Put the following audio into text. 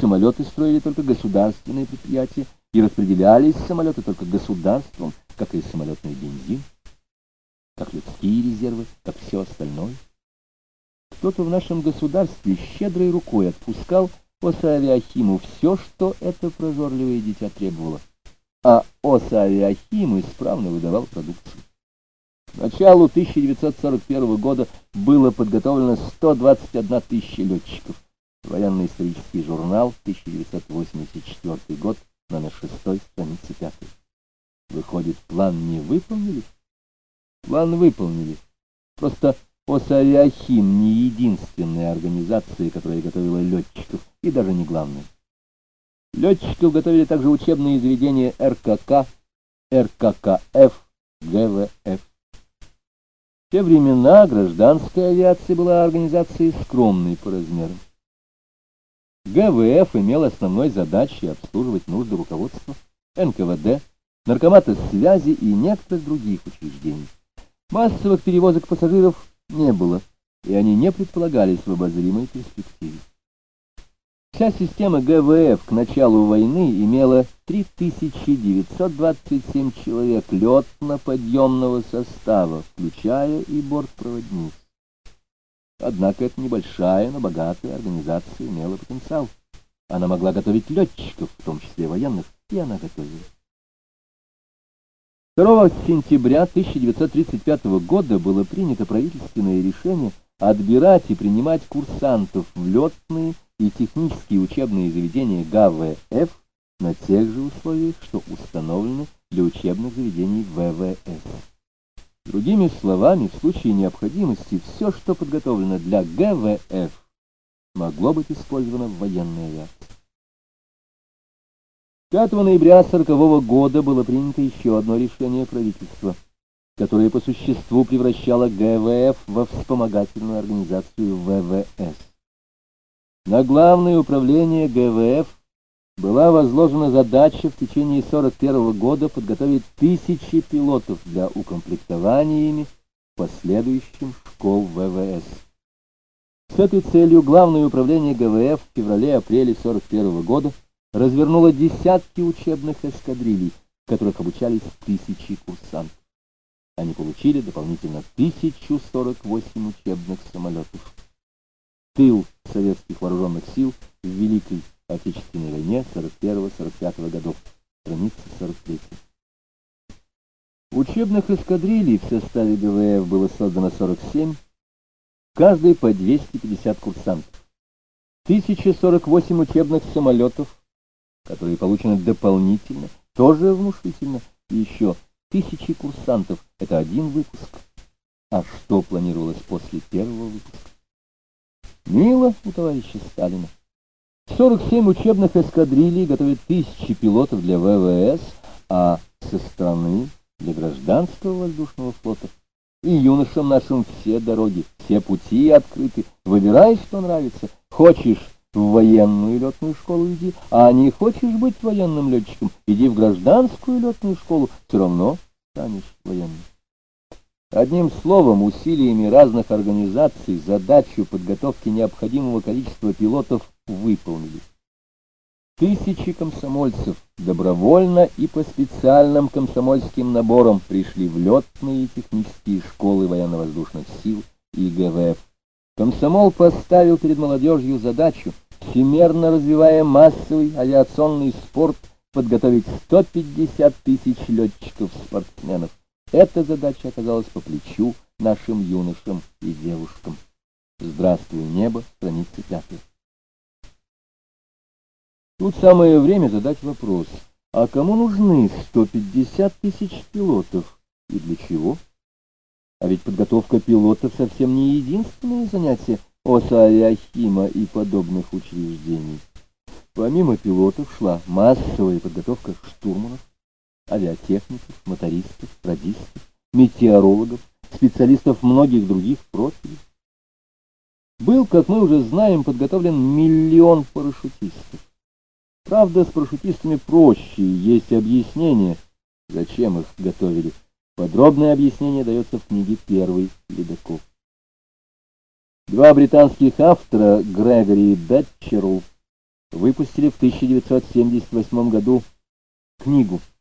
самолеты строили только государственные предприятия, и распределялись самолеты только государством, как и самолетный бензин, как людские резервы, как все остальное. Кто-то в нашем государстве щедрой рукой отпускал Осавиахиму все, что это прожорливое дитя требовало, а Осавиахим исправно выдавал продукцию. К началу 1941 года было подготовлено 121 тысяча летчиков. Военно-исторический журнал, 1984 год, номер 6, страница 5. Выходит, план не выполнили? План выполнили. Просто Осавиахим не единственная организация, которая готовила летчиков, и даже не главная. Летчиков готовили также учебные заведения РКК, РККФ, ГВФ. В те времена гражданская авиация была организацией скромной по размерам. ГВФ имел основной задачей обслуживать нужды руководства, НКВД, наркомата связи и некоторых других учреждений. Массовых перевозок пассажиров не было, и они не предполагались в обозримой перспективе. Вся система ГВФ к началу войны имела 3927 человек летно-подъемного состава, включая и бортпроводниц. Однако эта небольшая, но богатая организация имела потенциал. Она могла готовить летчиков, в том числе военных, и она готовила. 2 сентября 1935 года было принято правительственное решение отбирать и принимать курсантов в летные и технические учебные заведения ГВФ на тех же условиях, что установлены для учебных заведений ВВС. Другими словами, в случае необходимости все, что подготовлено для ГВФ, могло быть использовано в военной авиации. 5 ноября 1940 года было принято еще одно решение правительства, которое по существу превращало ГВФ во вспомогательную организацию ВВС. На Главное управление ГВФ была возложена задача в течение 1941 года подготовить 1000 пилотов для укомплектования ими в последующем школ ВВС. С этой целью Главное управление ГВФ в феврале-апреле 1941 года развернуло десятки учебных эскадрилей, в которых обучались 1000 курсантов. Они получили дополнительно 1048 учебных самолетов. Тыл советских вооруженных сил в Великой Отечественной войне 41-45 годов. Страница 43. Учебных эскадрилей в составе ГВФ было создано 47, каждый по 250 курсантов. 1048 учебных самолетов, которые получены дополнительно, тоже внушительно, и еще 1000 курсантов — это один выпуск. А что планировалось после первого выпуска? Мило у товарища Сталина. 47 учебных эскадрилей готовят 1000 пилотов для ВВС, а со стороны для гражданского воздушного флота. И юношам нашим все дороги, все пути открыты. Выбирай, что нравится. Хочешь в военную летную школу иди, а не хочешь быть военным летчиком, иди в гражданскую летную школу, все равно станешь военным. Одним словом, усилиями разных организаций задачу подготовки необходимого количества пилотов выполнили. 1000 комсомольцев добровольно и по специальным комсомольским наборам пришли в летные и технические школы военно-воздушных сил и ГВФ. Комсомол поставил перед молодежью задачу, всемерно развивая массовый авиационный спорт, подготовить 150 тысяч летчиков-спортсменов. Эта задача оказалась по плечу нашим юношам и девушкам. «Здравствуй, небо», страница 5. Тут самое время задать вопрос, а кому нужны 150 тысяч пилотов и для чего? А ведь подготовка пилотов совсем не единственное занятие Осавиахима и подобных учреждений. Помимо пилотов шла массовая подготовка штурманов, авиатехников, мотористов, радистов, метеорологов, специалистов многих других профилей. Был, как мы уже знаем, подготовлен 1 000 000 парашютистов. Правда, с парашютистами проще, есть объяснение, зачем их готовили. Подробное объяснение дается в книге «Первый ледокол». Два британских автора, Грегори и Бетчерл, выпустили в 1978 году книгу